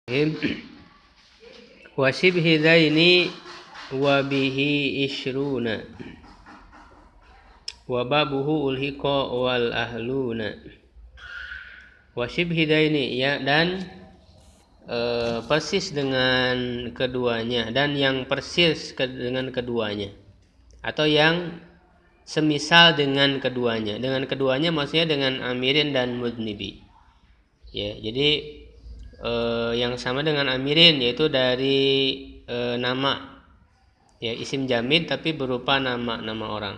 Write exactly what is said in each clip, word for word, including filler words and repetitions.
Wa shibhi dhaini wa bihi ishruna wa babuhu ulhiqa wal ahluna. Wa shibhi dhaini, ya, dan e, persis dengan keduanya, dan yang persis ke, dengan keduanya, atau yang semisal dengan keduanya. Dengan keduanya maksudnya dengan amirin dan mudnibi. Ya, jadi Eh, yang sama dengan amirin, yaitu dari eh, nama, ya, isim jamid tapi berupa nama nama orang.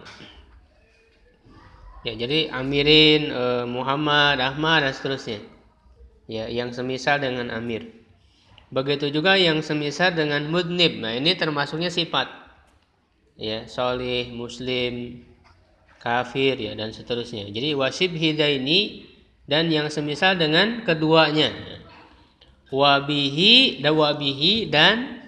Ya, jadi amirin, eh, Muhammad, Ahmad dan seterusnya. Ya, yang semisal dengan amir. Begitu juga yang semisal dengan mudnib. Nah, ini termasuknya sifat. Ya, solih, muslim, kafir, ya, dan seterusnya. Jadi wasib hidaini, dan yang semisal dengan keduanya. Wabihi dan wabihi dan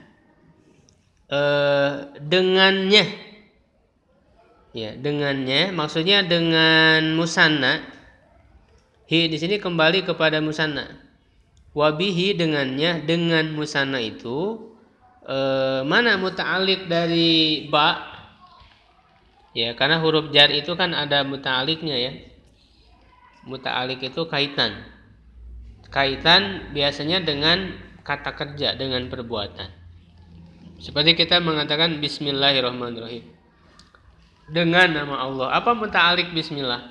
eh, dengannya, ya, dengannya maksudnya dengan musanna. Hi di sini kembali kepada musanna. Wabihi dengannya, dengan musanna itu eh, mana muta'alliq dari ba? Ya, karena huruf jar itu kan ada muta'alliqnya, ya. Muta'alliq itu kaitan. Kaitan biasanya dengan kata kerja, dengan perbuatan. Seperti kita mengatakan bismillahirrahmanirrahim, dengan nama Allah. Apa muta'alliq bismillah?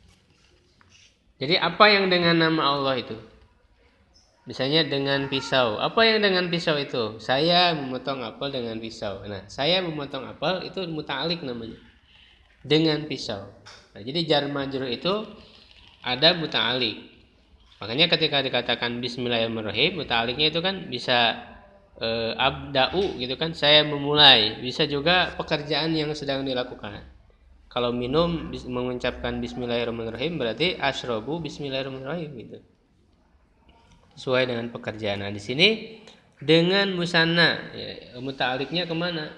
Jadi apa yang dengan nama Allah itu? Misalnya dengan pisau. Apa yang dengan pisau itu? Saya memotong apel dengan pisau. Nah, saya memotong apel itu muta'alliq namanya, dengan pisau. Nah, jadi jar majrur itu ada muta'alliq. Makanya ketika dikatakan bismillahirrahmanirrahim, muta'alliqnya itu kan bisa e, abda'u gitu kan, saya memulai. Bisa juga pekerjaan yang sedang dilakukan. Kalau minum mengucapkan bismillahirrahmanirrahim berarti asyrabu bismillahirrahmanirrahim gitu. Sesuai dengan pekerjaan. Nah, di sini dengan musanna, ya, muta'alliqnya kemana?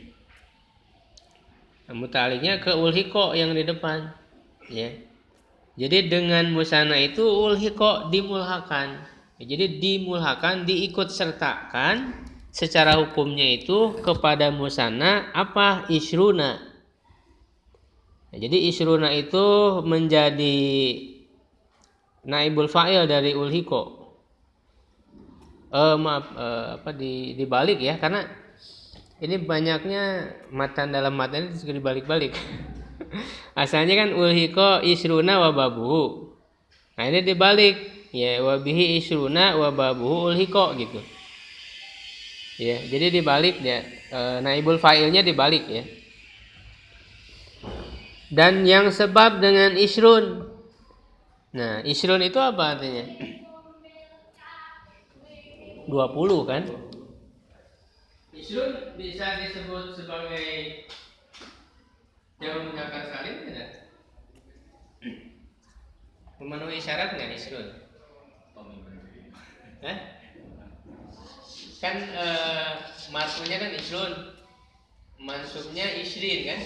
Muta'alliqnya ke ulhiqa yang di depan, ya. Jadi dengan musanna itu ulhiqa, dimulhakan. Jadi dimulhakan, diikut sertakan secara hukumnya itu kepada musanna apa? Isruna. Nah, jadi isruna itu menjadi naibul fa'il dari ulhiqa. Eh, maaf, eh, apa di dibalik, ya, karena ini banyaknya matan dalam matan itu dibalik-balik. Asalnya kan ulhiqa isruna wa babuhu. Nah, ini dibalik, ya, wabihi isruna wa babuhu ulhiqa gitu. Ya, jadi dibalik, ya, e, naibul fa'ilnya dibalik, ya. Dan yang sebab dengan isrun. Nah, isrun itu apa artinya? dua puluh kan? Isrun bisa disebut sebagai jamak mudzakkar salim tidak? Memenuhi syarat nggak isrun? Hah? Kan e, marfu'nya kan isrun, mansubnya isrin kan?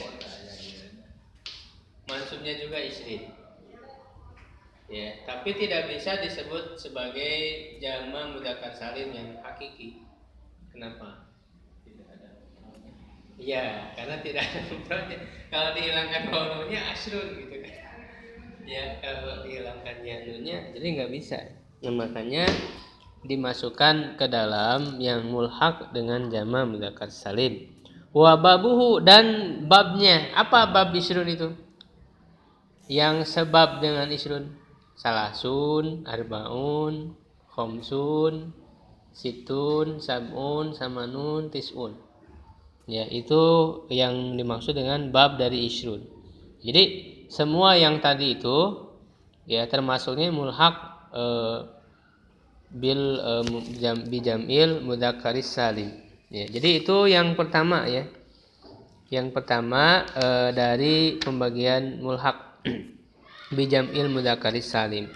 Mansubnya juga isrin. Ya, tapi tidak bisa disebut sebagai jamak mudzakkar salim yang hakiki. Kenapa? Tidak ada. Iya, karena tidak ada mufradnya. Kalau dihilangkan wawunya asrun gitu kan. Ya, kalau dihilangkan yanunya jadi nggak bisa. Nah, makanya dimasukkan ke dalam yang mulhaq dengan jamak mudzakkar salim. Wa babuhu, dan babnya. Apa bab isrun itu? Yang sebab dengan isrun. Salasun, arbaun, khomsun, situn, sabun, samanun, tis'un. Ya, itu yang dimaksud dengan bab dari isrun. Jadi semua yang tadi itu, ya, termasuknya mulhaq e, bil e, jam, bijamil mudzakkaris salim. Ya, jadi itu yang pertama, ya. Yang pertama e, dari pembagian mulhaq bijamil mudzakkaris salim.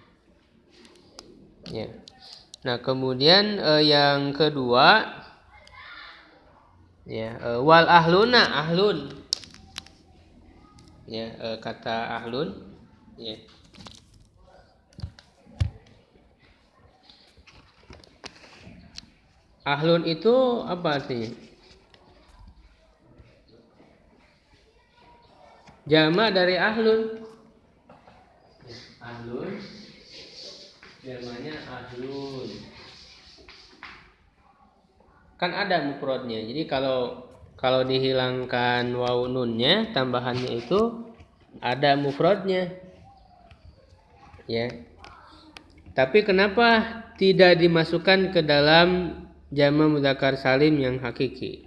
Ya. Nah, kemudian e, yang kedua, ya, e, wal ahluna, ahlun. Ya, e, kata ahlun, ya. Ahlun itu apa artinya? Jamak dari ahlun. Ahlun jamaknya ahlun. Kan ada mufradnya. Jadi kalau kalau dihilangkan waw nunnya, tambahannya itu ada mufradnya. Ya. Tapi kenapa tidak dimasukkan ke dalam jamak mudzakkar salim yang hakiki?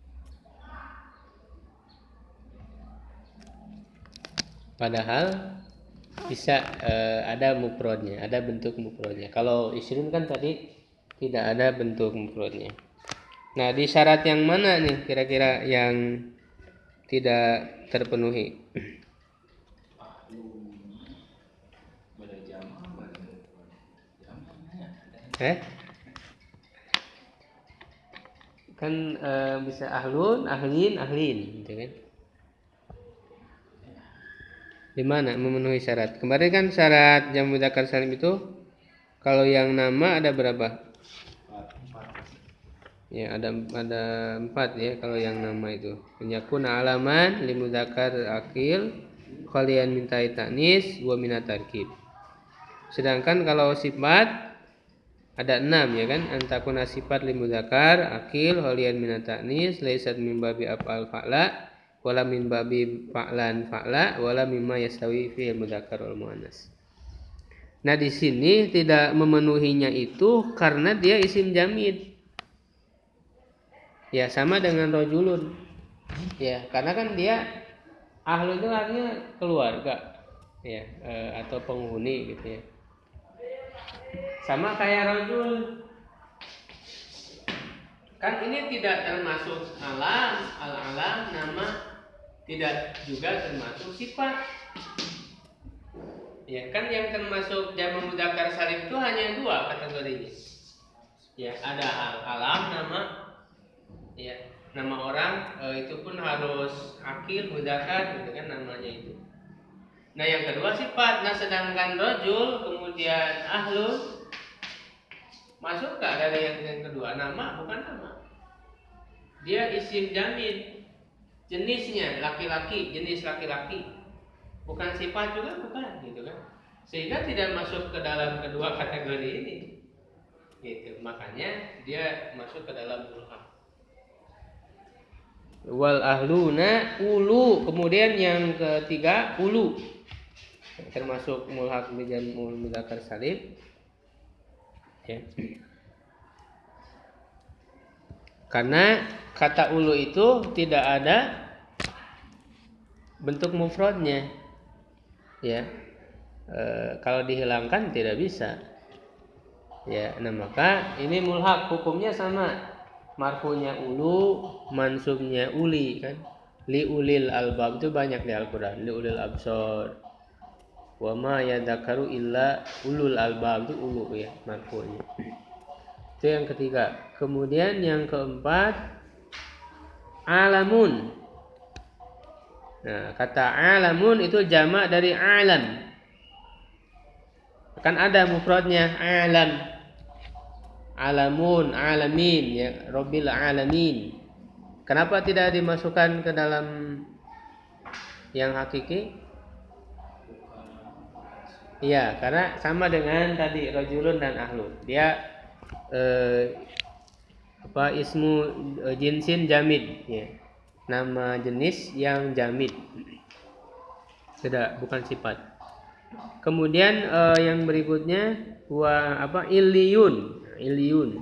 Padahal bisa eh, ada mufradnya, ada bentuk mufradnya. Kalau isrun kan tadi tidak ada bentuk mufradnya. Nah, di syarat yang mana nih kira-kira yang tidak terpenuhi? Eh? Kan eh, bisa ahlun, ahlin, ahlin, gitu kan? Di mana memenuhi syarat? Kemarin kan syarat jamak mudzakkar salim itu kalau yang nama ada berapa? Ya, ada ada empat ya kalau yang nama itu. Yakun alaman li mudzakkar akil, khalian min ta'nis wa min tarkib. Sedangkan kalau sifat ada enam ya kan? Antakuna sifat li mudzakkar akil, khalian min ta'nis, laisat min babi af'al fa'la wala min babi fa'lan fa'la wala mimma yastawi fi mudzakkar wal muannas. Nah, di sini tidak memenuhinya itu karena dia isim jamid. Ya, sama dengan rajulun. Ya, karena kan dia ahlu itu artinya keluarga. Ya, e, atau penghuni gitu ya. Sama kayak rajul. Kan ini tidak termasuk alam, al-alam nama, tidak juga termasuk sifat. Ya, kan yang termasuk jamak mudzakkar salim itu hanya dua kategorinya. Ya, ada al-alam nama, ya, nama orang e, itu pun harus akil mudzakkar gitu kan namanya itu. Nah, yang kedua sifat. Nah, sedangkan rajul kemudian ahlun masuk gak dari yang, yang kedua? Nama bukan nama. Dia isim jamid. Jenisnya laki-laki, jenis laki-laki. Bukan sifat juga bukan gitu kan. Sehingga tidak masuk ke dalam kedua kategori ini. Gitu. Makanya dia masuk ke dalam mulhaq. Wal ahluna ulu. Kemudian yang ketiga ulu. Termasuk mulhaq bi jam'ul mudzakkar salim. Ya. Karena kata ulu itu tidak ada bentuk mufradnya. Ya. E, kalau dihilangkan tidak bisa. Ya, nah maka ini mulhaq hukumnya sama. Marfu'nya ulu, mansubnya uli kan. Li ulil albab itu banyak di Al-Qur'an. Li ulil absar. Wa ma yadzakaru illa ulul albab itu ulu ya marfu'nya. Itu yang ketiga. Kemudian yang keempat alamun. Nah, kata alamun itu jamak dari alam. Kan ada mufradnya alam. Alamun, alamin ya, Rabbil alamin. Kenapa tidak dimasukkan ke dalam yang hakiki? Iya, karena sama dengan tadi rajulun dan ahlun. Dia eh, apa ismu eh, jinsin jamid ya. Nama jenis yang jamid. Tidak, bukan sifat. Kemudian eh, yang berikutnya wa apa iliyun. Iliyun.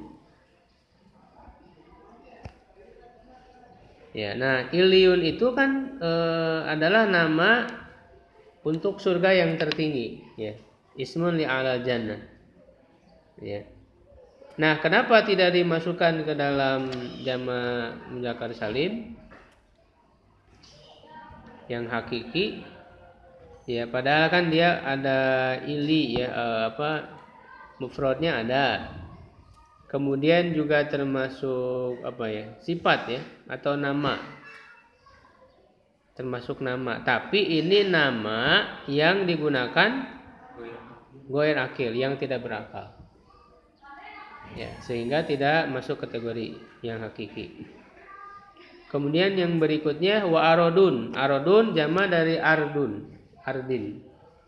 Ya, nah iliyun itu kan eh, adalah nama untuk surga yang tertinggi, ya. Ismun li a'lal jannah. Ya. Nah, kenapa tidak dimasukkan ke dalam jamak mudzakkar salim yang hakiki? Ya, padahal kan dia ada ili ya eh, apa mufradnya ada. Kemudian juga termasuk apa ya? Sifat ya atau nama. Termasuk nama, tapi ini nama yang digunakan goir akil, yang tidak berakal. Ya, sehingga tidak masuk kategori yang hakiki. Kemudian yang berikutnya wa arodun. Arodun jama dari ardun, ardin.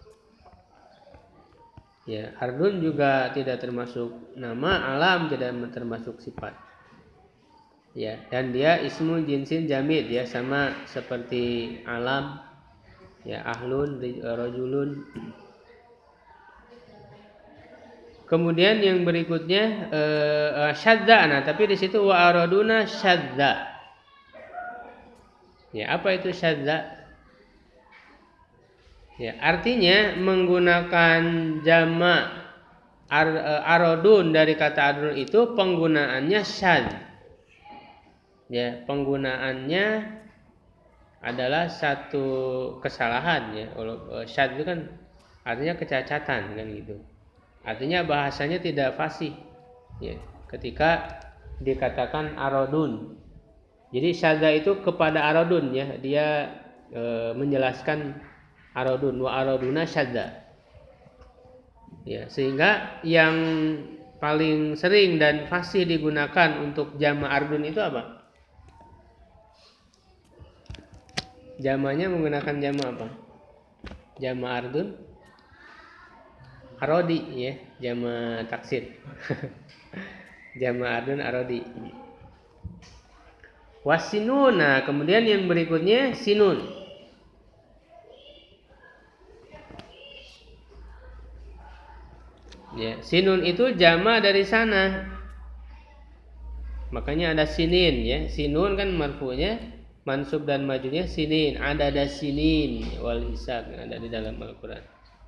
Ya, ardun juga tidak termasuk nama, alam tidak termasuk sifat. Ya, dan dia ismu jinsin jamid ya, sama seperti alam. Ya, ahlun, rajulun. Kemudian yang berikutnya uh, syadza. Nah, tapi di situ wa araduna syadza. Ya, apa itu syadza? Ya, artinya menggunakan jama' ar, aradun dari kata aradun itu penggunaannya syadz. Ya, penggunaannya adalah satu kesalahan ya. Syadz itu kan artinya kecacatan kan gitu. Artinya bahasanya tidak fasih ya, ketika dikatakan aradun. Jadi syadza itu kepada aradun ya, dia e, menjelaskan aradun wa araduna syadza. Ya, sehingga yang paling sering dan fasih digunakan untuk jama' ardun itu apa? Jamanya menggunakan jama' apa? Jama' ardun arodi ya, jama' taksir. Jama' ardun arodi. Wasinun. Nah, kemudian yang berikutnya sinun. Ya, sinun itu jama dari sana. Makanya ada sinin ya. Sinun kan marfu'nya, mansub dan majunya sinin. Ada ada sinin wal hisab ada di dalam Al-Qur'an.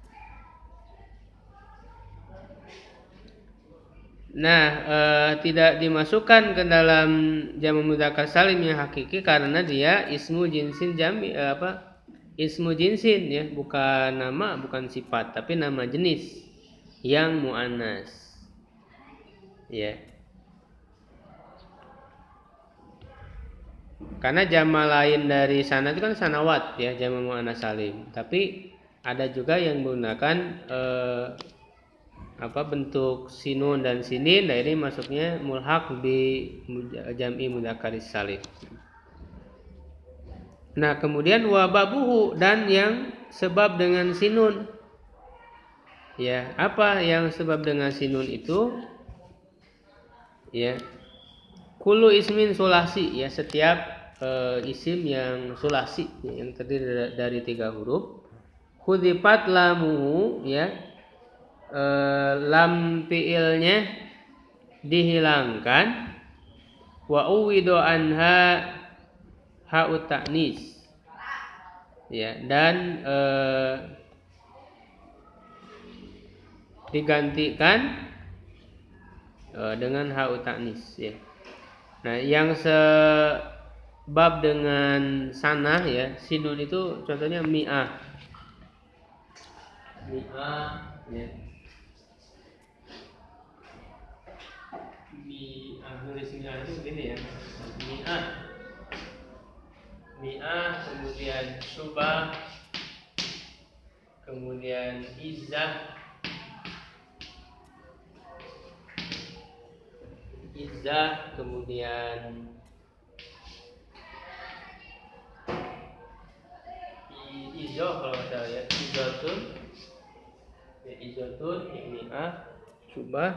Nah, e, tidak dimasukkan ke dalam jamak mudzakkar salim yang hakiki karena dia ismu jinsin jami e, apa? Ismu jinsin ya, bukan nama, bukan sifat, tapi nama jenis yang muannas. Ya. Karena jama lain dari sana itu kan sanawat ya, jama muannas salim. Tapi ada juga yang menggunakan e, apa bentuk sinun dan sinin, nah ini masuknya mulhaq bi jam'i mudzakkaris salim. Nah, kemudian wababuhu dan yang sebab dengan sinun. Ya, apa yang sebab dengan sinun itu? Ya. Kullu ismin sulasi ya, setiap e, isim yang sulasi ya, yang terdiri dari tiga huruf. Khudifat lamuhu ya. E, lam fi'ilnya dihilangkan wa uwido anha ha'ut ta'nis ya, dan e, digantikan e, dengan ha'ut ta'nis ya. Nah, yang sebab dengan sanah ya, sinun itu contohnya mi'ah mi'ah ya, mi'ah, nulis mi'ah itu begini ya, mi'ah mi'ah, kemudian syubah, kemudian izzah izzah, kemudian izoh kalau nggak salah ya, izotun ya, izotun mi'ah, syubah.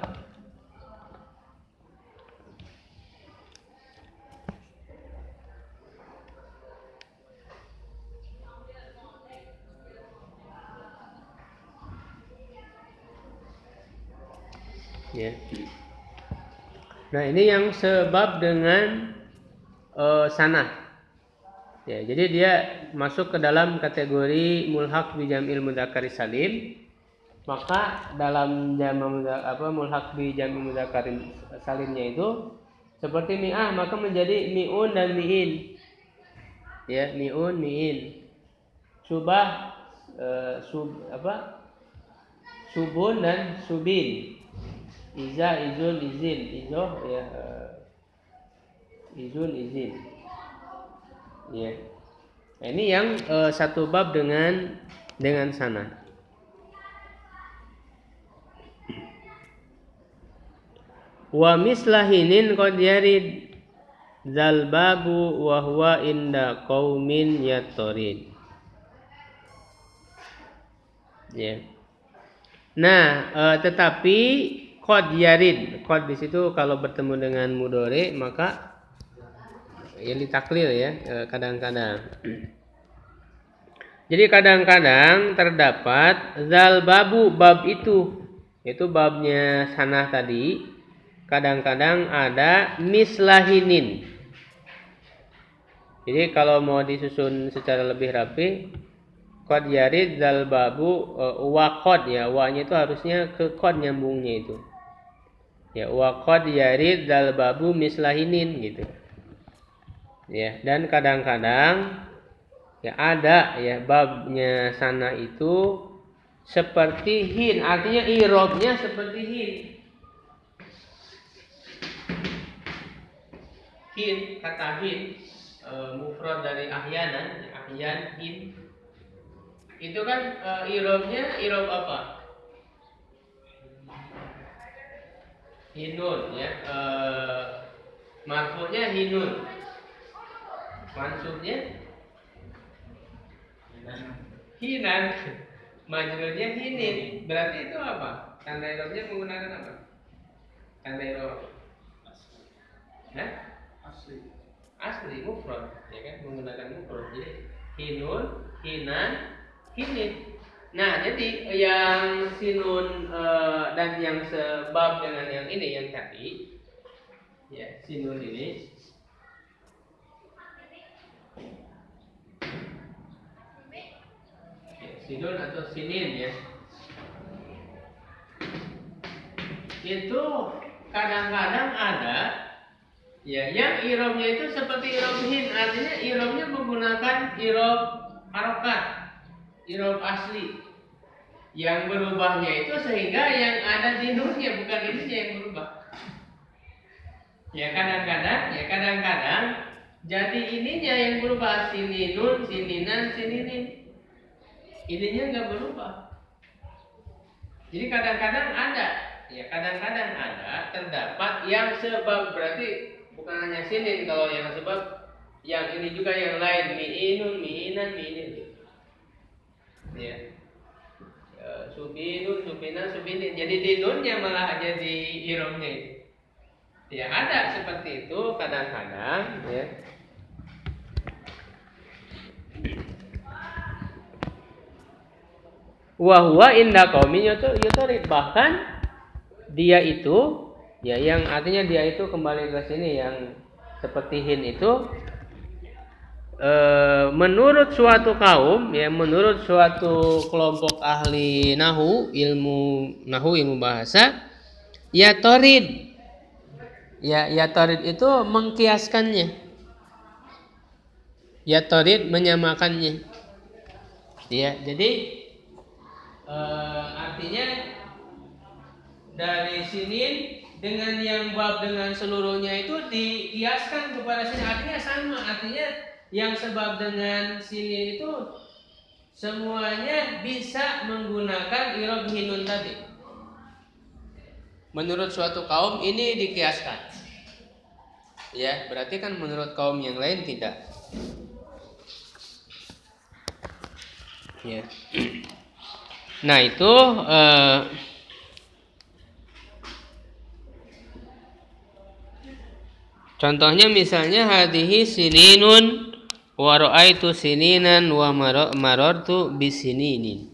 Ya. Nah, ini yang sebab dengan uh, sanah. Ya, jadi dia masuk ke dalam kategori mulhaq bi jam'il mudzakkaris salim. Maka dalam jama' apa mulhaq bi jam'il mudzakkaris salimnya itu seperti mi'ah, maka menjadi mi'un dan mi'in. Ya, mi'un, mi'in. Subah uh, sub apa? Subun dan subin. Iza, izun, izin, izoh ya, uh, izun, izin. Ya. Nah, ini yang uh, satu bab dengan dengan sana. Wa mislahinin qad yarid zal babu wa huwa inda qaumin yatorid. Ya. Nah, e, tetapi qad yarid, qad di situ kalau bertemu dengan mudhari maka ya ditaklil ya, e, kadang-kadang. Jadi kadang-kadang terdapat zal babu, bab itu, itu babnya sanah tadi. Kadang-kadang ada mislahinin. Jadi kalau mau disusun secara lebih rapi, qad yarid zal babu uh, wa qad ya, wa-nya itu harusnya ke qad nyambungnya itu. Ya, wa qad yarid zal babu mislahinin gitu. Ya, dan kadang-kadang ya ada ya babnya sana itu seperti hin, artinya i'rabnya seperti hin. Hin, kata hin e, mufrad dari ahyanan, ahyan hin. Itu kan e, i'rabnya i'rab apa? Hinun ya. E, marfu'nya hinun. Mansubnya hinan. Majrurnya hinin. Berarti itu apa? Tanda i'rabnya menggunakan apa? Tanda i'rab. Hah? Asli. Asli mufrad, ya kan, menggunakan mufrad. Jadi hinun, hinan, hinin. Nah, jadi yang sinun e, dan yang sebab dengan yang ini yang tadi, ya sinun ini, ya, sinun atau sinin ya, itu kadang-kadang ada. Ya, yang i'rabnya itu seperti i'rab hin, artinya i'rabnya menggunakan i'rab harokat, i'rab asli. Yang berubahnya itu sehingga yang ada di nunnya, bukan ininya yang berubah. Ya kadang-kadang, ya kadang-kadang jadi ininya yang berubah, sininun, sininan, sininin. Ininya nggak berubah. Jadi kadang-kadang ada, ya kadang-kadang ada terdapat yang sebab, berarti bukan hanya sinin, kalau yang sebab yang ini juga yang lain, mi'inun, mi'inan, mi'inin. Ya. E, subinun, subina, subinin. Jadi di nunnya malah aja di i'rabnya itu. Ya ada seperti itu kadang-kadang ya. Wa huwa inda qaumin yatorid, bahkan dia itu ya, yang artinya dia itu kembali ke sini yang seperti hin itu e, menurut suatu kaum ya, menurut suatu kelompok ahli nahu, ilmu nahu, ilmu bahasa, ya torid ya, ya torid itu mengkiaskannya, ya torid menyamakannya ya. Jadi e, artinya dari sinin dengan yang bab dengan seluruhnya itu dikiaskan kepada sini, artinya sama, artinya yang sebab dengan sini itu semuanya bisa menggunakan i'rab hinun tadi. Menurut suatu kaum ini dikiaskan. Ya, berarti kan menurut kaum yang lain tidak. Ya. Nah, itu eh, contohnya misalnya hadhihi sininun wa ra'aitu sininan wa marartu bisininin.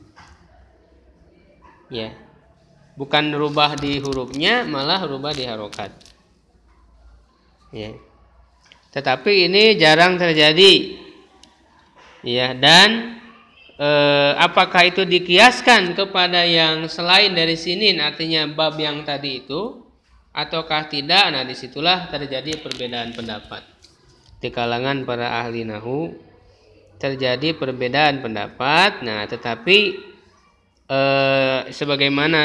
Ya. Bukan rubah di hurufnya, malah rubah di harokat. Ya. Tetapi ini jarang terjadi. Ya, dan eh, apakah itu dikiaskan kepada yang selain dari sinin, artinya bab yang tadi itu, ataukah tidak? Nah, disitulah terjadi perbedaan pendapat di kalangan para ahli nahu. Terjadi perbedaan pendapat. Nah, tetapi eh, sebagaimana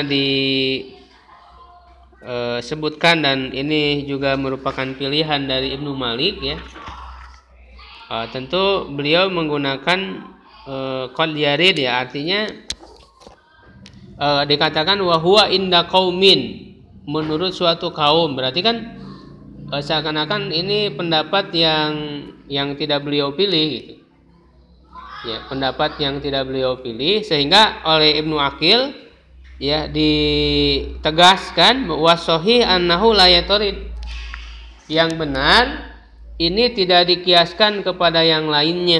disebutkan dan ini juga merupakan pilihan dari Ibnu Malik ya. Eh, tentu beliau menggunakan eh, qad yarid ya, artinya eh, dikatakan wa huwa inda qaumin. menurut suatu kaum, berarti kan eh, seakan-akan ini pendapat yang yang tidak beliau pilih gitu. Ya, pendapat yang tidak beliau pilih, sehingga oleh Ibnu Aqil ya ditegaskan wasohi annahu la yatarid. Yang benar ini tidak dikiaskan kepada yang lainnya.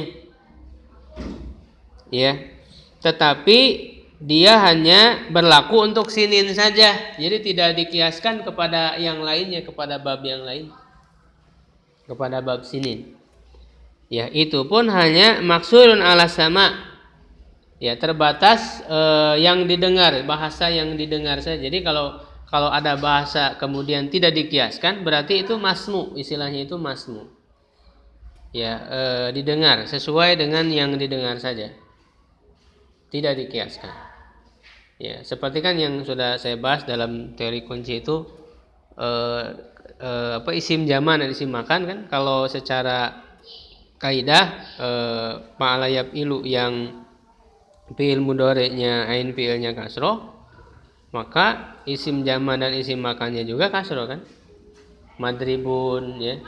Ya. Tetapi dia hanya berlaku untuk sinin saja. Jadi tidak dikiaskan kepada yang lainnya, kepada bab yang lain. Kepada bab sinin. Ya, itu pun hanya maksurun ala sama. Ya, terbatas eh, yang didengar, bahasa yang didengar saja. Jadi kalau kalau ada bahasa kemudian tidak dikiaskan, berarti itu masmu, istilahnya itu masmu. Ya, eh, didengar sesuai dengan yang didengar saja. Tidak dikiaskan. Ya, seperti kan yang sudah saya bahas dalam teori kunci itu eh, eh, apa isim zaman dan isim makan kan, kalau secara kaidah eh, ma'alayab ilu yang fi'il mudhari'nya ain fi'ilnya kasroh, maka isim zaman dan isim makannya juga kasroh kan, madribun ya.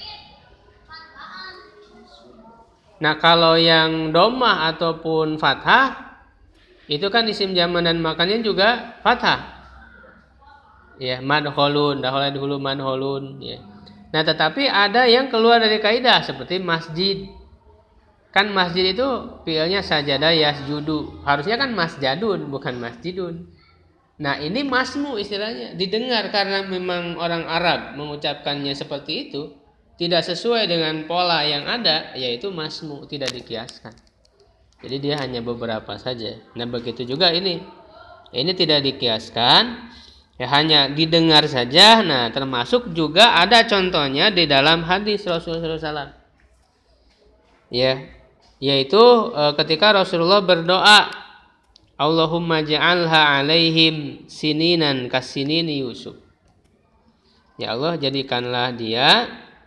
Nah kalau yang domah ataupun fathah itu kan isim zaman dan makannya juga fathah ya, madholun, dahola dahulu madholun ya. Nah tetapi ada yang keluar dari kaidah seperti masjid. Kan masjid itu fi'ilnya sajada yasjudu. Harusnya kan masjadun bukan masjidun. Nah ini masmu istilahnya. Didengar karena memang orang Arab mengucapkannya seperti itu. Tidak sesuai dengan pola yang ada, yaitu masmu, tidak dikiaskan. Jadi dia hanya beberapa saja. Nah begitu juga ini. Ini tidak dikiaskan. Ya, hanya didengar saja. Nah termasuk juga ada contohnya di dalam hadis Rasulullah shallallahu alaihi wasallam. Ya, yaitu e, ketika Rasulullah berdoa, Allahumma ja'alha alaihim sininan kasinini Yusuf. Ya Allah, jadikanlah dia.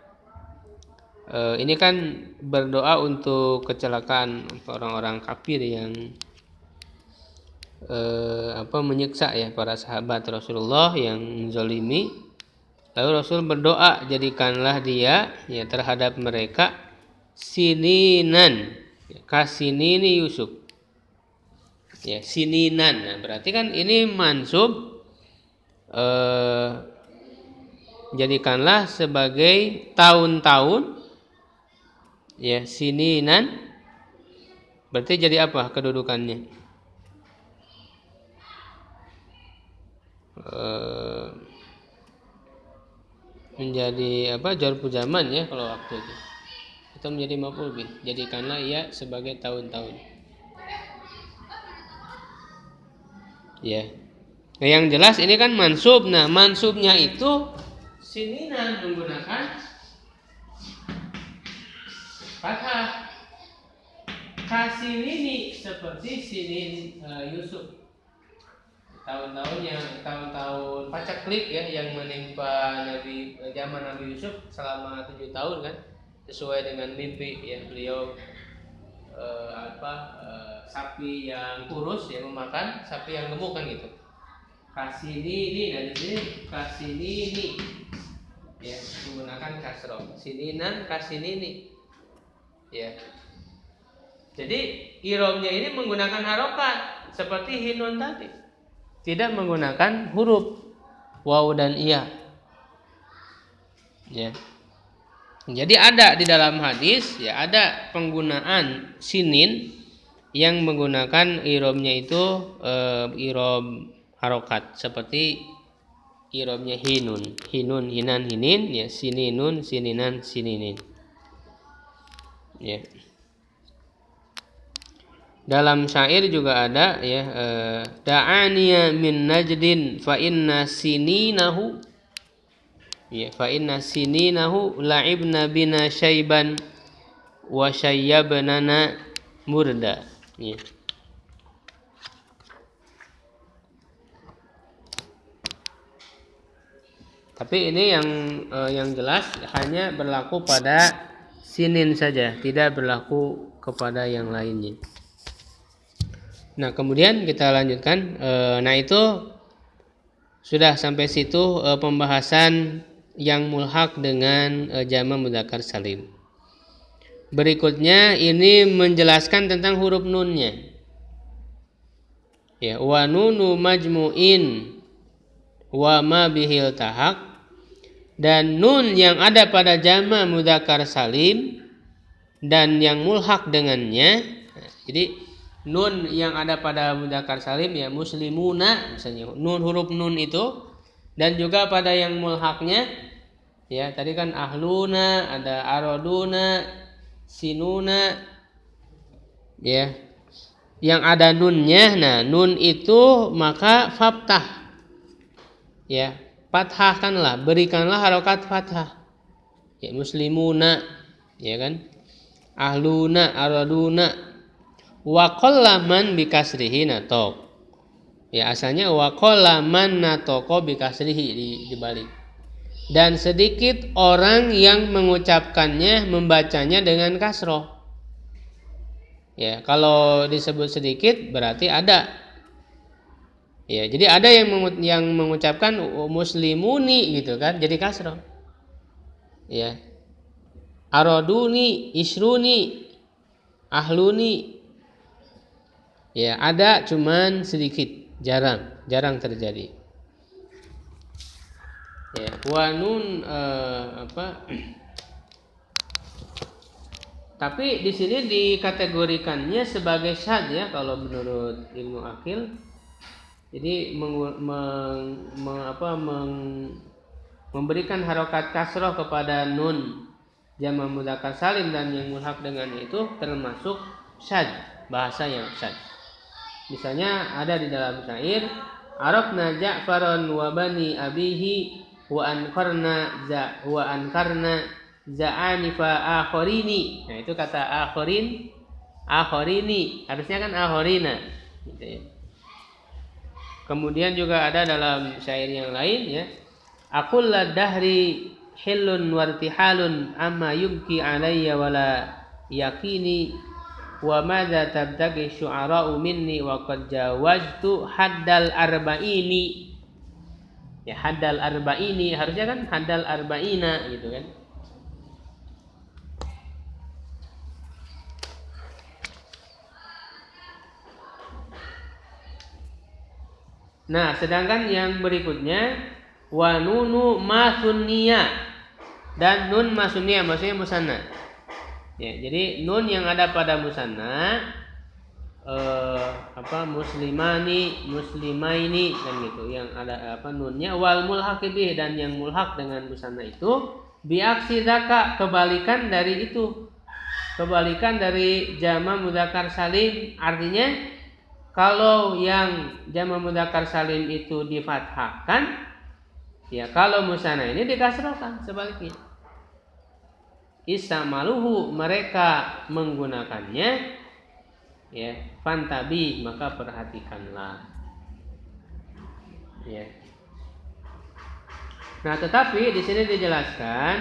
E, ini kan berdoa untuk kecelakaan orang-orang kafir yang Eh, apa menyiksa ya para sahabat Rasulullah yang zalimi. Lalu Rasul berdoa, jadikanlah dia ya terhadap mereka sininan ya, kasinini Yusuf. Ya, sininan. Nah, berarti kan ini mansub eh, jadikanlah sebagai tahun-tahun ya, sininan. Berarti jadi apa kedudukannya? Menjadi apa jarfu zaman ya kalau waktu itu itu menjadi maf'ul bih, jadikanlah ia sebagai tahun-tahun ya. Nah, yang jelas ini kan mansub. Nah mansubnya itu sininan menggunakan fathah, kasinini seperti sinin uh, Yusuf, tahun-tahun yang tahun-tahun pacaklik ya yang menimpa Nabi zaman Nabi Yusuf selama tujuh tahun kan, sesuai dengan mimpi ya beliau eh, apa eh, sapi yang kurus ya memakan sapi yang gemuk kan gitu. Kasini ini dari sini kasini ini ya menggunakan kasroh, sininan kasini ini ya. Jadi iromnya ini menggunakan harokat seperti hinun tadi. Tidak menggunakan huruf waw dan iya. Ya. Jadi ada di dalam hadis ya ada penggunaan sinin yang menggunakan iromnya itu e, irom harokat seperti iromnya hinun, hinun, hinan, hinin ya, sininun, sininan, sininin. Ya. Dalam syair juga ada ya eh, da'aniya min najdin fa inna sininahu ya fa inna sininahu la'ibna bina syaiban wa syayyabnana murda ya. Tapi ini yang eh, yang jelas hanya berlaku pada sinin saja, tidak berlaku kepada yang lainnya. Nah kemudian kita lanjutkan. E, nah itu Sudah sampai situ e, pembahasan yang mulhaq dengan e, jama' mudzakkar salim. Berikutnya ini menjelaskan tentang huruf nunnya. Ya, wa nunu majmu'in wa ma bihil tahaq, dan nun yang ada pada jama' mudzakkar salim dan yang mulhaq dengannya. Jadi nun yang ada pada mudzakkar salim ya muslimuna misalnya, nun huruf nun itu, dan juga pada yang mulhaqnya ya tadi kan ahluna, ada araduna, sinuna ya, yang ada nunnya. Nah, nun itu maka fathah ya, fathahkanlah, berikanlah harokat fathah ya, muslimuna ya kan, ahluna, araduna. Wa qallaman bikasrihi natok ya, asalnya wa qallaman natoko bikasrihi di, dibalik. Dan sedikit orang yang mengucapkannya, membacanya dengan kasroh. Ya, kalau disebut sedikit berarti ada. Ya, jadi ada yang yang mengucapkan muslimuni gitu kan, jadi kasroh. Ya. Araduni, isruni, ahluni. Ya, ada cuman sedikit, jarang, jarang terjadi. Ya, wa nun uh, apa? Tapi di sini dikategorikannya sebagai syad ya kalau menurut ilmu akil. Jadi meng, meng, meng, apa, meng, memberikan harokat kasroh kepada nun jama' mudzakkar salim dan yang mulhaq dengannya itu termasuk syad, bahasa yang syad. Misalnya ada di dalam syair, Arabna Ja'faran wa bani abihi wa ankarna za wa ankarna za'anifa akharini. Nah, itu kata akharin, akharini, harusnya kan akhorina gitu ya. Kemudian juga ada dalam syair yang lain ya, aqul dahri hillun wartihalun amma yubki alayya wala yaqini wa madza tabtagi syu'ara'u minni wa qad jawaztu haddal arba'ini. Ya, haddal arba'ini harusnya kan haddal arba'ina gitu kan. Nah, sedangkan yang berikutnya wa nunu masunniya dan nun masunniya maksudnya musanna. Ya, jadi nun yang ada pada musanna eh, apa muslimani, muslimaini dan gitu, yang ada apa nunnya, wal mulhaq bih, dan yang mulhaq dengan musanna itu biaksi dzaka, kebalikan dari itu, kebalikan dari jama' mudzakkar salim. Artinya kalau yang jama' mudzakkar salim itu difathahkan ya, kalau musanna ini dikasrohkan sebaliknya. Istamaluhu, mereka menggunakannya ya, fantabi, maka perhatikanlah ya. Nah, tetapi di sini dijelaskan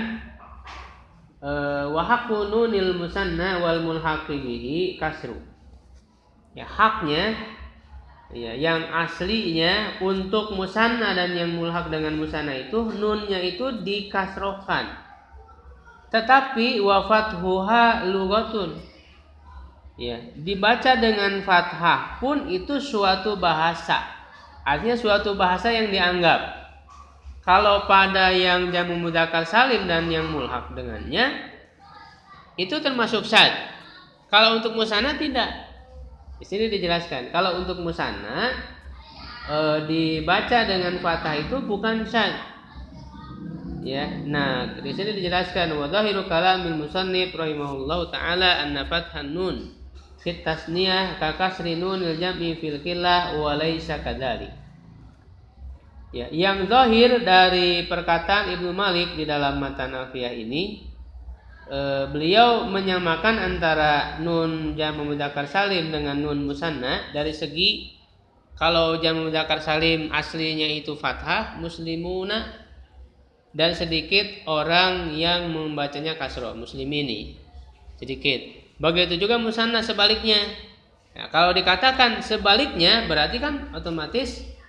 wa haqqu nunil musanna wal mulhaqi bihi kasru. Ya, haknya ya, yang aslinya untuk musanna dan yang mulhaq dengan musanna itu nunnya itu dikasrohkan. Tetapi wa fathuha lughatun. Ya, dibaca dengan fathah pun itu suatu bahasa. Artinya suatu bahasa yang dianggap. Kalau pada yang jamu mudzakkar salim dan yang mulhaq dengannya itu termasuk syad. Kalau untuk musanna tidak. Di sini dijelaskan kalau untuk musanna e, dibaca dengan fathah itu bukan syad. Ya, nah di sini dijelaskan wa dhahiru kalamil musannif rahimahullahu taala anna fathan nun fit tasniyah ka kasri nunil jam'i fil qillah wa laysa kadzalik. Ya, yang zahir dari perkataan Ibnu Malik di dalam matan Alfiyah ini, e, beliau menyamakan antara nun jamu mudzakkar salim dengan nun musanna dari segi kalau jamu mudzakkar salim aslinya itu fathah muslimuna, dan sedikit orang yang membacanya kasroh muslimini, sedikit. Begitu juga musanna sebaliknya. Ya, kalau dikatakan sebaliknya berarti kan otomatis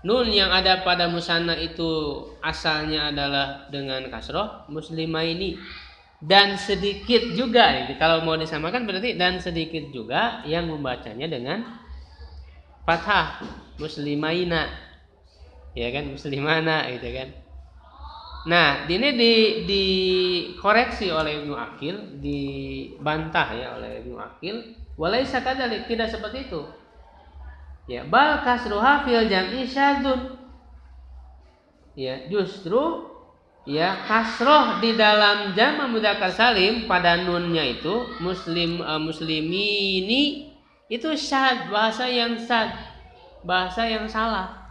nun yang ada pada musanna itu asalnya adalah dengan kasroh, muslimaini, dan sedikit juga, kalau mau disamakan berarti dan sedikit juga yang membacanya dengan fathah, muslimaina, ya kan, muslimana gitu kan. Nah, ini di dikoreksi oleh Ibnu Aqil, dibantah ya oleh Ibnu Aqil, walaisa kadzalik, tidak seperti itu. Ya, bal kasruha fil jam'i syadzun. Ya, justru ya kasroh di dalam jama' mudzakkar salim pada nunnya itu muslim uh, muslimini itu syad, bahasa yang syad, bahasa yang salah.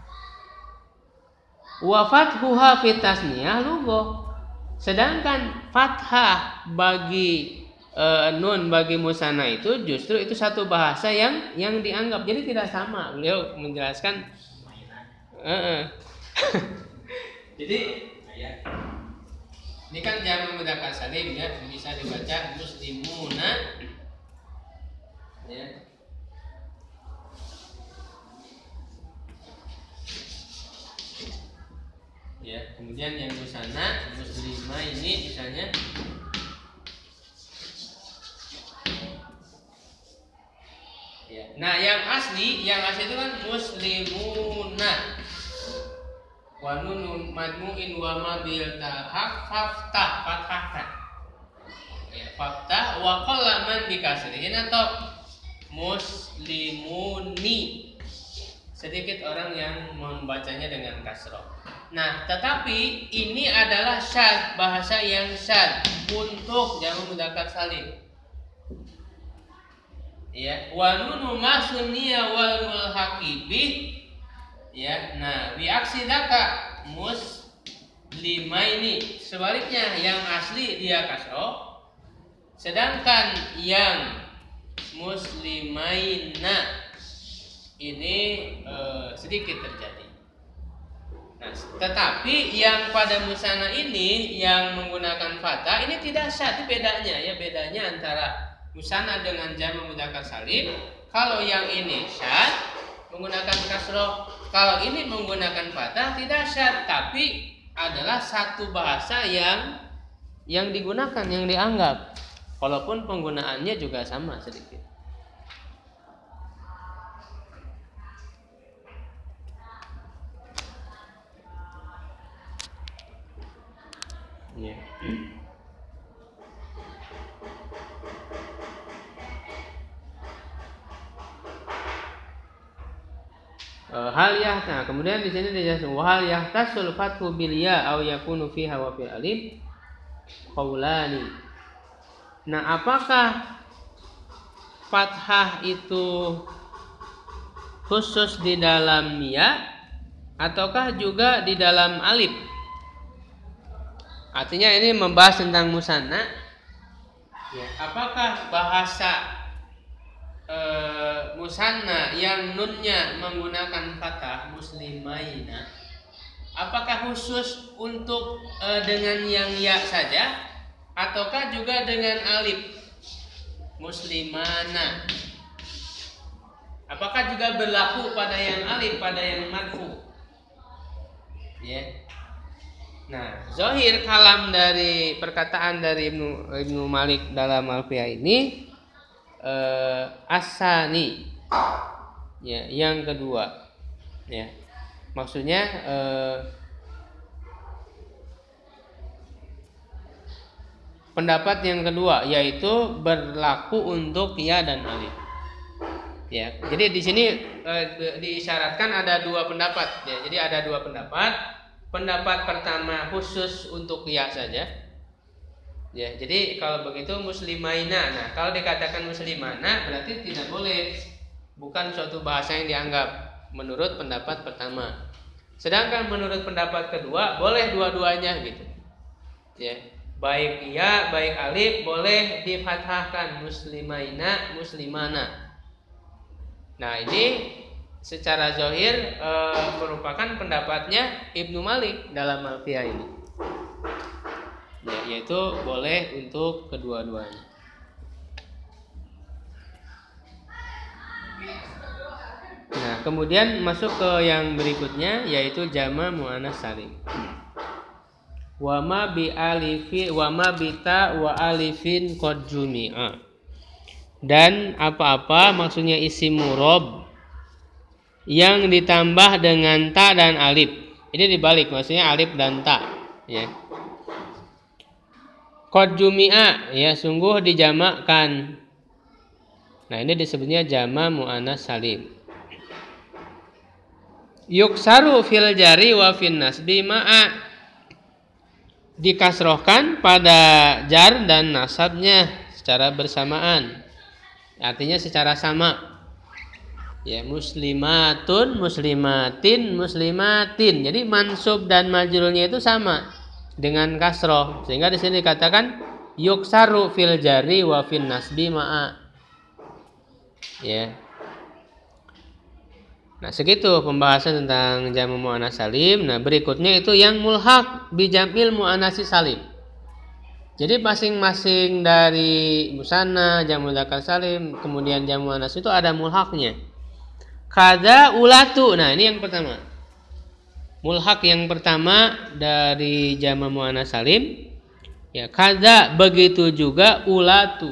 Wa fathuha fi tasniyah lugha. Sedangkan fathah bagi Uh, nun bagi musanna itu justru itu satu bahasa yang yang dianggap, jadi tidak sama. Beliau menjelaskan uh, uh. Jadi ini kan jamak mudzakkar salim ya, bisa dibaca muslimuna ya. Ya, kemudian yang musanna muslimah ini misalnya ya. Nah, yang asli, yang asli itu kan muslimuna. Wa nun madmu'in wa ma bil tahaq faftah fathah. Ya, faftah wa qallaman bi kasrihin atau muslimuni. Sedikit orang yang membacanya dengan kasroh. Nah, tetapi ini adalah syad, bahasa yang syad untuk jamak mudzakkar salim. Ya, wa nunu ma sunniya wal mulhaqi bih ya. Nah, bi aksi dzaka muslimaini, sebaliknya yang asli dia kasroh, sedangkan yang muslimaina ini eh, sedikit terjadi. Nah, tetapi yang pada musanna ini yang menggunakan fathah ini tidak syad, bedanya ya, bedanya antara musanna dengan jamak mudzakkar salim. Kalau yang ini syad menggunakan kasroh, kalau ini menggunakan fathah tidak syad, tapi adalah satu bahasa yang yang digunakan, yang dianggap, walaupun penggunaannya juga sama sedikit. Ya. Hal yah, nah kemudian di sini dijelaskan hal yahtasul fathu bil ya au yakunu fiha wa fil alif qaulani. Nah, apakah fathah itu khusus di dalam ya ataukah juga di dalam alif? Artinya ini membahas tentang musanna. Ya, apakah bahasa E, musanna yang nunnya menggunakan fathah muslimaina, apakah khusus untuk e, dengan yang ya saja ataukah juga dengan alif muslimana? Apakah juga berlaku pada yang alif, pada yang marfu? Ya. Nah, zahir kalam dari perkataan dari Ibnu Ibnu Malik dalam Alfiyah ini Uh, asani ya, yang kedua ya, maksudnya uh, pendapat yang kedua yaitu berlaku untuk ya dan alif ya. Jadi di sini uh, diisyaratkan ada dua pendapat ya. Jadi ada dua pendapat. Pendapat pertama khusus untuk ya saja. Ya, jadi kalau begitu muslimaina. Nah, kalau dikatakan muslimana berarti tidak boleh, bukan suatu bahasa yang dianggap menurut pendapat pertama. Sedangkan menurut pendapat kedua boleh dua-duanya gitu. Ya, baik ya, baik alif boleh difathahkan muslimaina, muslimana. Nah, ini secara zahir e, merupakan pendapatnya Ibnu Malik dalam Alfiyah ini. Ya, yaitu boleh untuk kedua-duanya. Nah, kemudian masuk ke yang berikutnya yaitu jama muannas salim. Wa ma bi alifi wa ma bita wa alifin qad jumi'a. Dan apa-apa maksudnya isim murob yang ditambah dengan ta dan alif. Ini dibalik, maksudnya alif dan ta, ya. Qad jumi'a, ya, sungguh dijamakkan. Nah, ini disebutnya jama muannas salim. Yuksaru fil jari wa fin nasbi ma'a, dikasrohkan pada jar dan nasabnya secara bersamaan, artinya secara sama. Ya, muslimatun, muslimatin, muslimatin. Jadi mansub dan majrurnya itu sama dengan kasroh, sehingga di sini dikatakan yuksaru fil jari wa fin nasbi ma'a. Ya. Nah, segitu pembahasan tentang jamu muannas salim. Nah, berikutnya itu yang mulhaq bi jam'il muannatsi salim. Jadi masing-masing dari musanna, jamu mudzakkar salim, kemudian jamu muannas itu ada mulhaqnya. Kada ulatu. Nah, ini yang pertama. Mulhaq yang pertama dari jamu muannas salim. Ya, kada, begitu juga ulatu.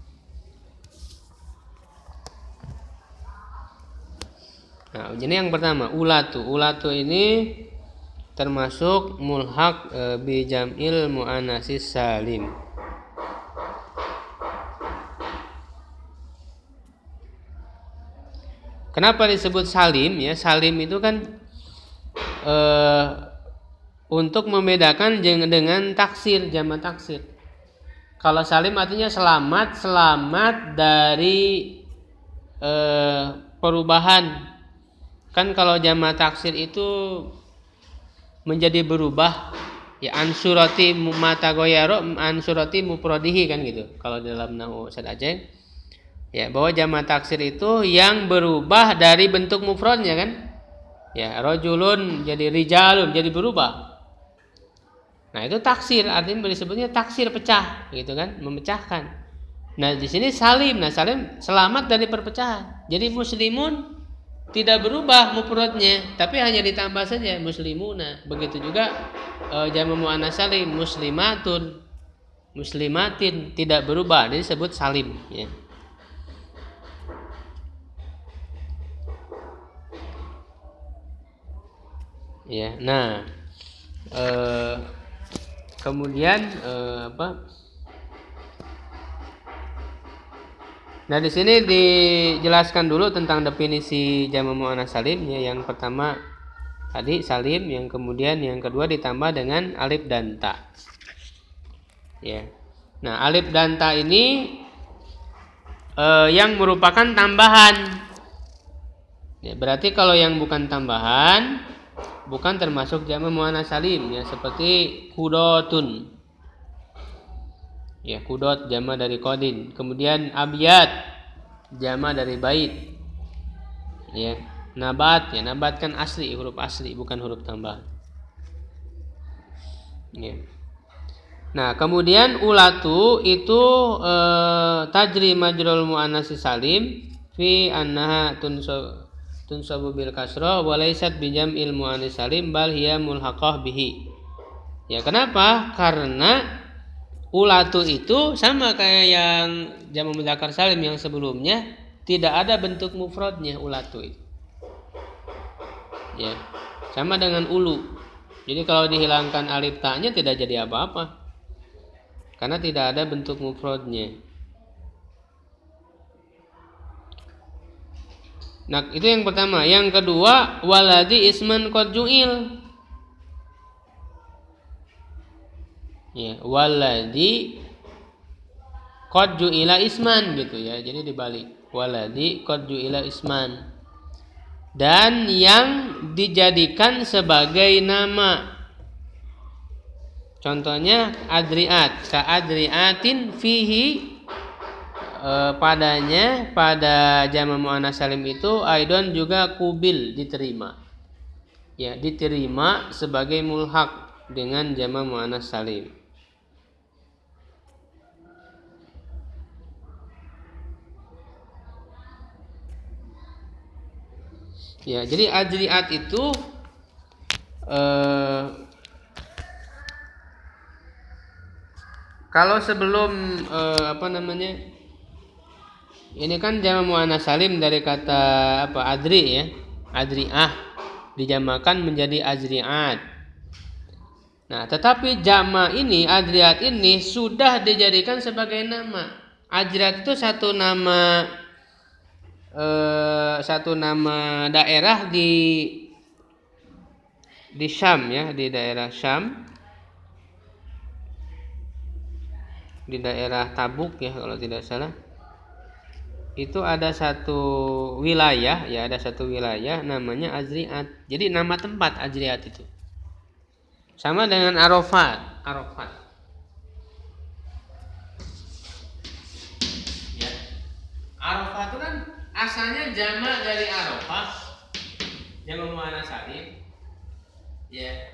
Nah, ini yang pertama, ulatu. Ulatu ini termasuk mulhaq e, bi jam'il muannatsi salim. Kenapa disebut salim? Ya, salim itu kan e, untuk membedakan dengan taksir, jamak taksir. Kalau salim artinya selamat, selamat dari e, perubahan. Kan kalau jamak taksir itu menjadi berubah, ya, ansurati mata goyaro ansurati muprodihi, kan gitu. Kalau dalam nahwu Ustaz Aceh, ya, bahwa jamak taksir itu yang berubah dari bentuk mufradnya, kan? Ya, rajulun jadi rijalun, jadi berubah. Nah, itu taksir, artinya disebutnya taksir pecah, gitu kan, memecahkan. Nah, di sini salim. Nah, salim selamat dari perpecahan. Jadi muslimun tidak berubah mufradnya, tapi hanya ditambah saja muslimuna. Begitu juga e, jamak muannats salim, muslimatun, muslimatin, tidak berubah, disebut salim, ya. Ya, nah, e, kemudian e, apa? Nah, di sini dijelaskan dulu tentang definisi jamak muannats salim, ya. Yang pertama tadi salim, yang kemudian yang kedua ditambah dengan alif dan ta. Ya. Nah, alif dan ta ini eh, yang merupakan tambahan. Ya, berarti kalau yang bukan tambahan bukan termasuk jamak muannats salim, ya, seperti kudotun. Ya, kudot jama dari kodin. Kemudian abiyat jama dari bait. Ya, nabat, ya, nabat kan asli, huruf asli, bukan huruf tambahan. Ya. Nah, kemudian ulatu itu eh, tajri majrul muannatsi salim fi annaha tunsab tunsabu bil kasra wa laysat bi jam'il muannats salim bal hiya mulhaqah bihi. Ya, kenapa? Karena ulatu itu sama kayak yang jamak mudzakkar salim yang sebelumnya, tidak ada bentuk mufradnya ulatu itu. Ya, sama dengan ulu. Jadi kalau dihilangkan alif ta-nya tidak jadi apa-apa, karena tidak ada bentuk mufradnya. Nah, itu yang pertama. Yang kedua, waladi isman qad ju'il. Ya, waladi qad ju'ila isman, gitu, ya. Jadi dibalik. Waladi qad ju'ila isman. Dan yang dijadikan sebagai nama. Contohnya adriat, ka adriatin fihi, e, padanya, pada jamak muannats salim itu aidon juga kubil, diterima. Ya, diterima sebagai mulhaq dengan jamak muannats salim. Ya, jadi ajriat itu eh, kalau sebelum eh, apa namanya? Ini kan jamak muannats salim dari kata apa? Adri ya. Adriah dijamakan menjadi ajriat. Nah, tetapi jama ini, adriat ini sudah dijadikan sebagai nama. Ajriat itu satu nama eh, satu nama daerah di di Syam ya, di daerah Syam, di daerah Tabuk ya kalau tidak salah. Itu ada satu wilayah ya, ada satu wilayah namanya Azriat. Jadi nama tempat Azriat itu. Sama dengan Arafat, Arafat. Ya. Arafat itu kan asalnya jamak dari Arafah, jamak muannats salim. Ya.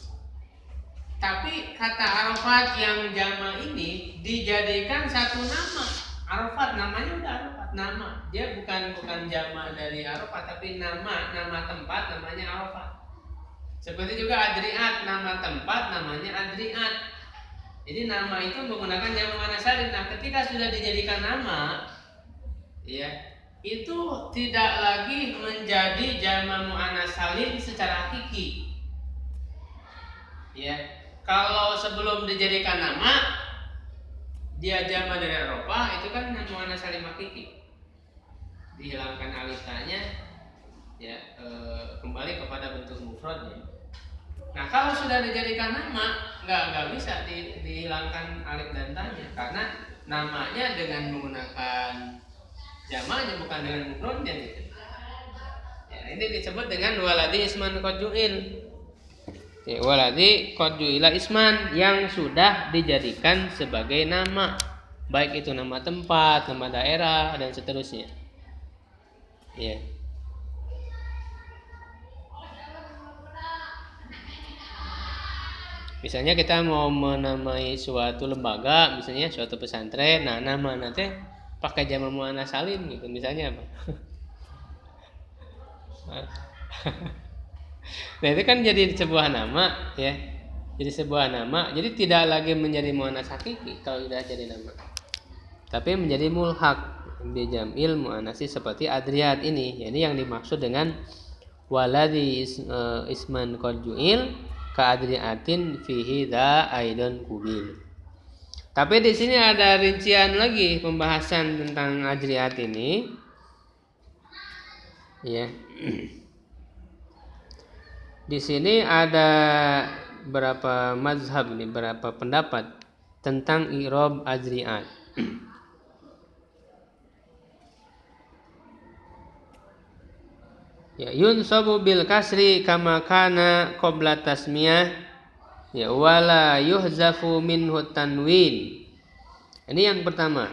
Tapi kata Arafat yang jamak ini dijadikan satu nama. Arafat namanya udah Arafat, nama. Dia bukan bukan jamak dari Arafat, tapi nama nama tempat namanya Arafat. Seperti juga Adriat, nama tempat namanya Adriat. Jadi nama itu menggunakan jamak muannats salim. Nah, ketika sudah dijadikan nama, ya, itu tidak lagi menjadi jamak muannats salim secara hakiki. Ya, kalau sebelum dijadikan nama dia jamak dari Eropa, itu kan muannats salim hakiki. Dihilangkan aliftanya, ya, e, kembali kepada bentuk mufradnya. Nah, kalau sudah dijadikan nama, nggak nggak bisa di, dihilangkan alif dan tanya, karena namanya dengan menggunakan jamaknya bukan dengan mufradnya gitu. Ya, ini disebut dengan waladi isman qad ju'il. Ya, waladi qad ju'ila isman, yang sudah dijadikan sebagai nama, baik itu nama tempat, nama daerah dan seterusnya. Ya. Misalnya kita mau menamai suatu lembaga, misalnya suatu pesantren, nah nama nanti pakai jamak muannats salim gitu, misalnya apa? Nah, itu kan jadi sebuah nama ya. Jadi sebuah nama, jadi tidak lagi menjadi muannats hakiki kalau sudah jadi nama. Tapi menjadi mulhaq bi jam'il muannats seperti adriat ini. Ini yang dimaksud dengan waladi isman qad ju'il ka adriatin fihi da aidan kubil. Tapi di sini ada rincian lagi pembahasan tentang adriat ini. Ya. Di sini ada berapa mazhab nih, berapa pendapat tentang i'rab adriat. Ya, yunsabu bil kasri kama kana qabla tasmiyah, ya, wala yuhzafu minhu tanwin. Ini yang pertama.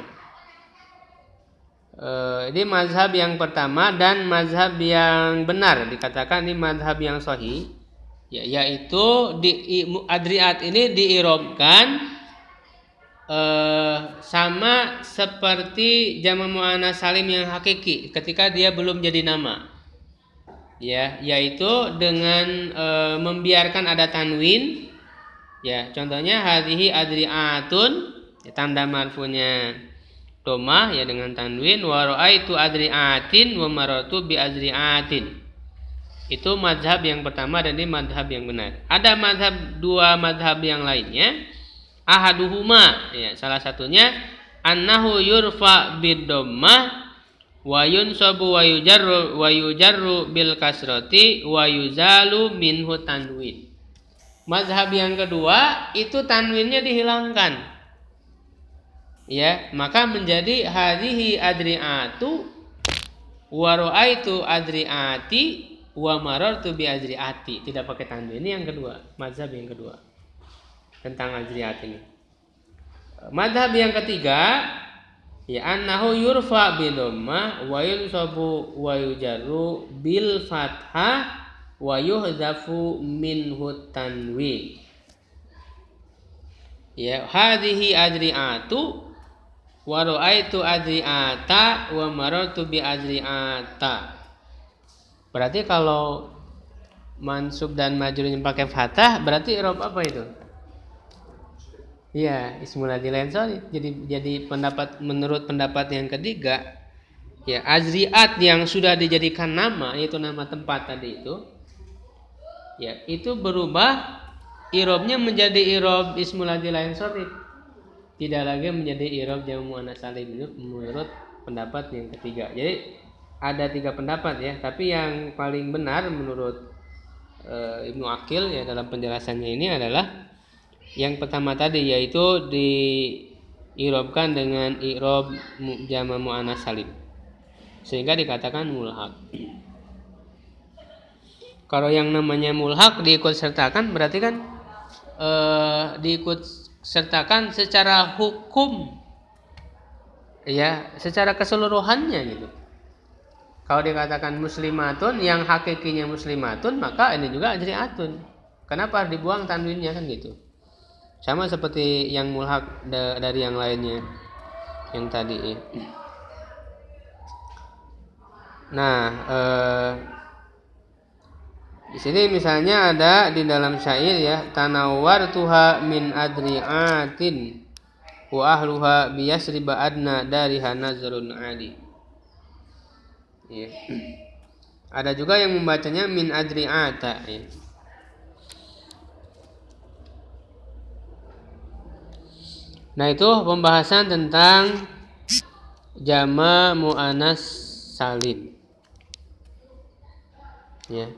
E, ini mazhab yang pertama dan mazhab yang benar, dikatakan ini mazhab yang sahih, ya, yaitu di adriat ini diirobkan e, sama seperti jamak muannats salim yang hakiki ketika dia belum jadi nama. Ya, yaitu dengan e, membiarkan ada tanwin. Ya, contohnya hadhihi adriatun, ya, tanda marfunya domah ya dengan tanwin, wa raaitu adriatin wa marartu bi adriatin. Itu mazhab yang pertama dan ini mazhab yang benar. Ada mazhab dua mazhab yang lainnya. Ahaduhuma, ya, salah satunya annahu yurfa bid dhammah wa yunsabu wa yujarru wa yujarru bil kasrati wa yuzalu minhu tanwin. Mazhab yang kedua itu tanwinnya dihilangkan. Ya, maka menjadi hadhihi adriatu wa raaitu adriati wa marartu bi adriati. Tidak pakai tanwin. Ini yang kedua, mazhab yang kedua tentang adriat ini. Mazhab yang ketiga, ya, annahu yurfa bi dhammah wa yunsabu wa yujarru bil fathah wa yuhzafu minhu tanwin. Ya, hadhihi adriatu wa ra'aitu adriata wa marartu bi adriata. Berarti kalau mansub dan majrurnya pakai fathah, berarti i'rab apa itu? Iya, ismul ladzi la yansharif. Jadi jadi pendapat menurut pendapat yang ketiga, ya azriat yang sudah dijadikan nama, yaitu nama tempat tadi itu, ya itu berubah i'rabnya menjadi i'rab ismul ladzi la yansharif. Tidak lagi menjadi i'rab jamu muannats salim menurut pendapat yang ketiga. Jadi ada tiga pendapat ya, tapi yang paling benar menurut uh, Ibnu Aqil ya dalam penjelasannya ini adalah yang pertama tadi, yaitu di i'rabkan dengan i'rab jamu muannats salim sehingga dikatakan mulhaq. Kalau yang namanya mulhaq diikut sertakan berarti kan uh, diikut sertakan secara hukum, ya, secara keseluruhannya gitu. Kalau dikatakan muslimatun, yang hakikinya muslimatun, maka ini juga ajriatun. Kenapa dibuang tanwinnya kan gitu? Sama seperti yang mulhaq dari yang lainnya, yang tadi. Nah, eh, di sini misalnya ada di dalam syair ya, tanawwartuha min adri'atin wa ahluha biyasriba adna dariha nazrun ali. Ya. Ada juga yang membacanya min adri'ata ya. Nah, itu pembahasan tentang jama' muannats salim. Ya.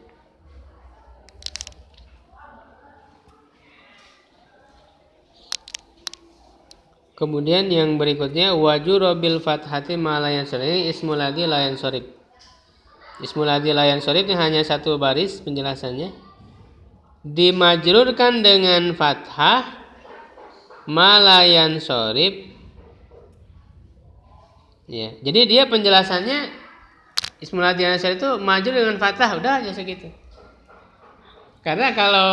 Kemudian yang berikutnya wajur bil fathati ma la yansharif, ismul ladzi la yansharif. Ismul ladzi la yansharif ini hanya satu baris penjelasannya. Dimajrurkan dengan fathah ma la yansharif. Ya, jadi dia penjelasannya ismul ladzi la yansharif itu majrur dengan fathah, udah aja segitu. Karena kalau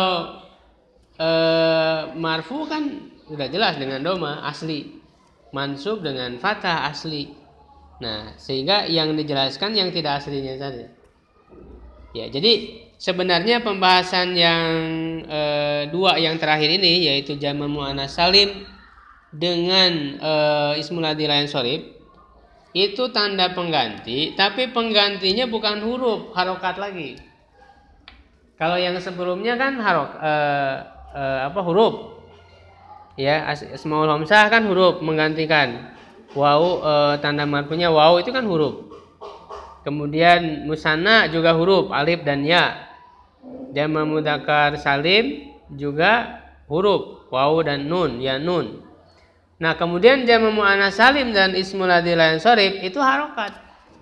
eh, marfu kan sudah jelas dengan doma asli, mansub dengan fathah asli. Nah, sehingga yang dijelaskan yang tidak aslinya saja. Ya, jadi sebenarnya pembahasan yang e, dua yang terakhir ini, yaitu jama' muannats salim dengan e, ismul ladzi la yansharif, itu tanda pengganti, tapi penggantinya bukan huruf, harokat lagi. Kalau yang sebelumnya kan harok e, e, apa huruf. Ya, asmaul hamzah kan huruf menggantikan. Waw e, tanda marfu'nya waw itu kan huruf. Kemudian musanna juga huruf, alif dan ya. Jama' mudzakkar salim juga huruf, waw dan nun, ya nun. Nah, kemudian jama' muannats salim dan ismul ladzi la yansharif itu harokat.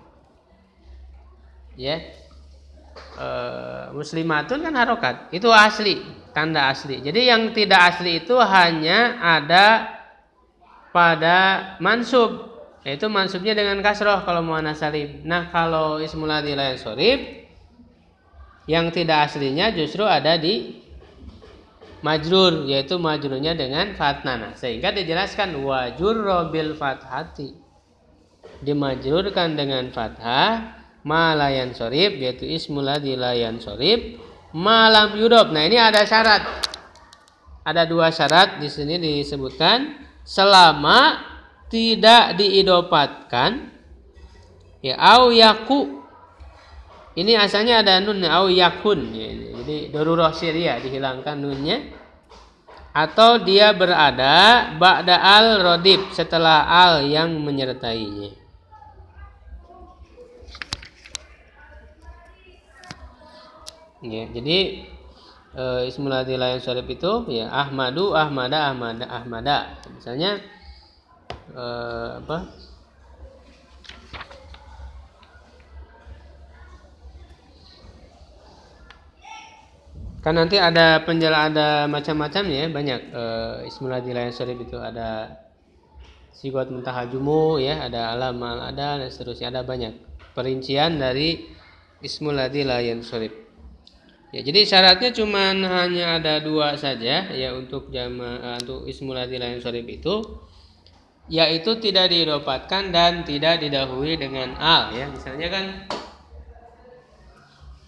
Ya. E, muslimatun kan harokat. Itu asli, tanda asli. Jadi yang tidak asli itu hanya ada pada mansub, yaitu mansubnya dengan kasroh kalau muannats salim. Nah, kalau ismul ladzi la yansharif yang tidak aslinya justru ada di majrur, yaitu majrurnya dengan fathah. Sehingga dijelaskan wajur bil fathati, dimajrurkan dengan fathah ma la yansharif, yaitu ismul ladzi la yansharif malam yudhof. Nah, ini ada syarat. Ada dua syarat di sini disebutkan, selama tidak diidopatkan ya au yaku. Ini asalnya ada nun au yakun ya, jadi darurah syariah dihilangkan nunnya, atau dia berada ba'da al rodib, setelah al yang menyertainya. Ya, jadi e, ismul ladzi la yansharif itu ya Ahmadu, Ahmada, Ahmada, Ahmada. Misalnya e, apa? Kan nanti ada penjelasan, ada macam-macam ya, banyak e, ismul ladzi la yansharif itu ada sigot muntahajumu ya, ada alam al ada dan seterusnya, ada banyak perincian dari ismul ladzi la yansharif. Ya, jadi syaratnya cuma hanya ada dua saja ya untuk jama' untuk ismul ladzi la yansharif itu, yaitu tidak diidopatkan dan tidak didahului dengan al ya. Misalnya kan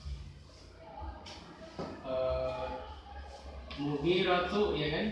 Mugirotu, ya kan?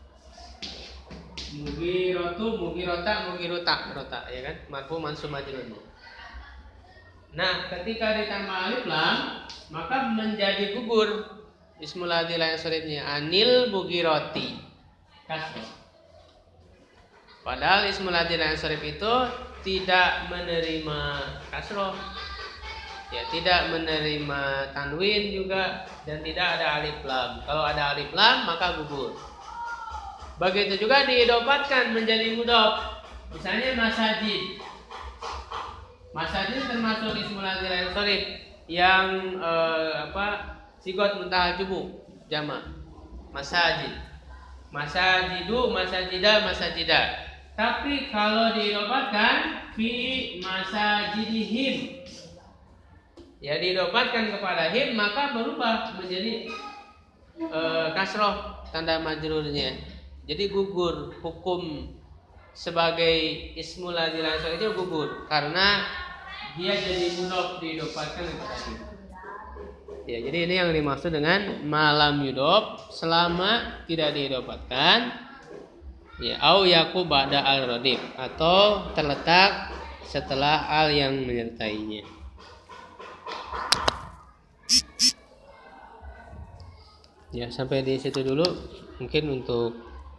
Mugirotu, mugirota, mugirota, rota, ya kan? Marfu mansub majrur. Nah, ketika ditambah alif lam, maka menjadi gugur ismul ladzi la yansharifnya anil mugiroti kasroh. Padahal ismul ladzi la yansharif itu tidak menerima kasroh, ya, tidak menerima tanwin juga, dan tidak ada alif lam. Kalau ada alif lam maka gugur. Begitu juga diidopatkan menjadi mudhof. Misalnya masajid. Masajid termasuk ismul ladzi la yansharif yang eh, apa? Sigot muntaha jumu jama. Masajid. Masajidu, masajida, masajida. Tapi kalau diidopatkan fi masajidihim, ya, diidopatkan kepada him, maka berubah menjadi eh, kasroh tanda majrurnya. Jadi gugur, hukum sebagai ismul ladzi la yansharif itu gugur karena dia jadi mudhof diidopatkan kepada him. Ya, jadi ini yang dimaksud dengan malam yudhof, selama tidak diidopatkan, ya, au yaku ba'da al radif, atau terletak setelah al yang menyertainya. Ya, sampai di situ dulu mungkin untuk